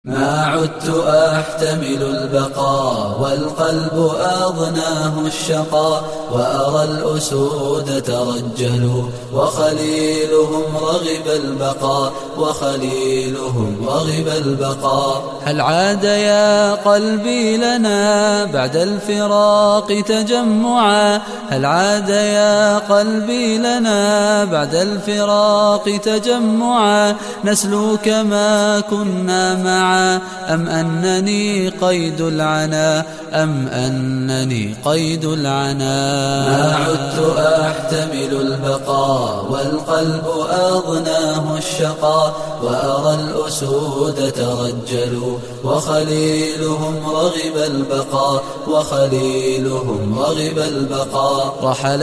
ما عدت أحتمل البقاء والقلب أضناه الشقاء، وأرى الأسود ترجلوا وخليلهم رغب البقاء، وخليلهم رغب البقاء. هل عاد يا قلبي لنا بعد الفراق تجمعا؟ هل عاد يا قلبي لنا بعد الفراق تجمعا؟ نسلو كما كنا معا، أم أنني قيد العنا، أم أنني قيد العنا؟ ما عدت أحتمل البقاء والقلب أضناه الشقاء، وأرى الأسود ترجلوا وخليلهم رغب البقاء، وخليلهم رغب البقاء. رحل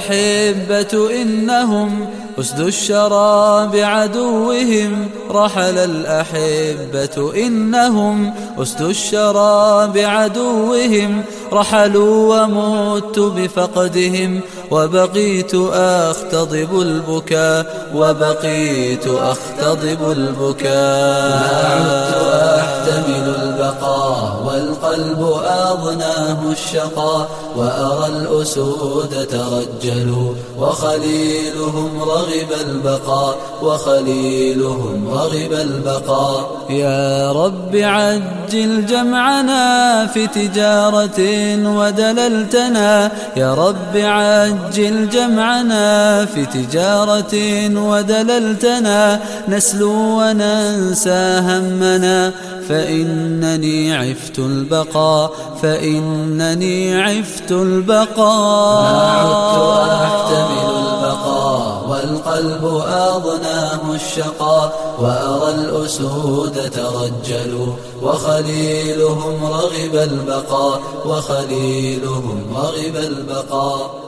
الأحبة إنهم أسد الشرى بعدوهم، رحل الأحبة إنهم أسد الشرى بعدوهم، رحلوا ومت بفقدهم وبقيت أختضب البكاء، وبقيت أختضب البكاء. ما عدت أحتمل البقاء والقلب أضناه الشقاء، وأرى الأسود ترجلوا وخليلهم رغب البقاء، وخليلهم رغب البقاء. يا رب عجل جمعنا في تجارة ودللتنا، يا رب عجل جمعنا في تجارة ودللتنا، نسلو وننسى همنا فإنني عفت البقاء، فإنني عفت البقاء. ما عدت أحتمل البقاء والقلب أضناه الشقاء، وأرى الأسود ترجلوا وخليلهم رغب البقاء، وخليلهم رغب البقاء.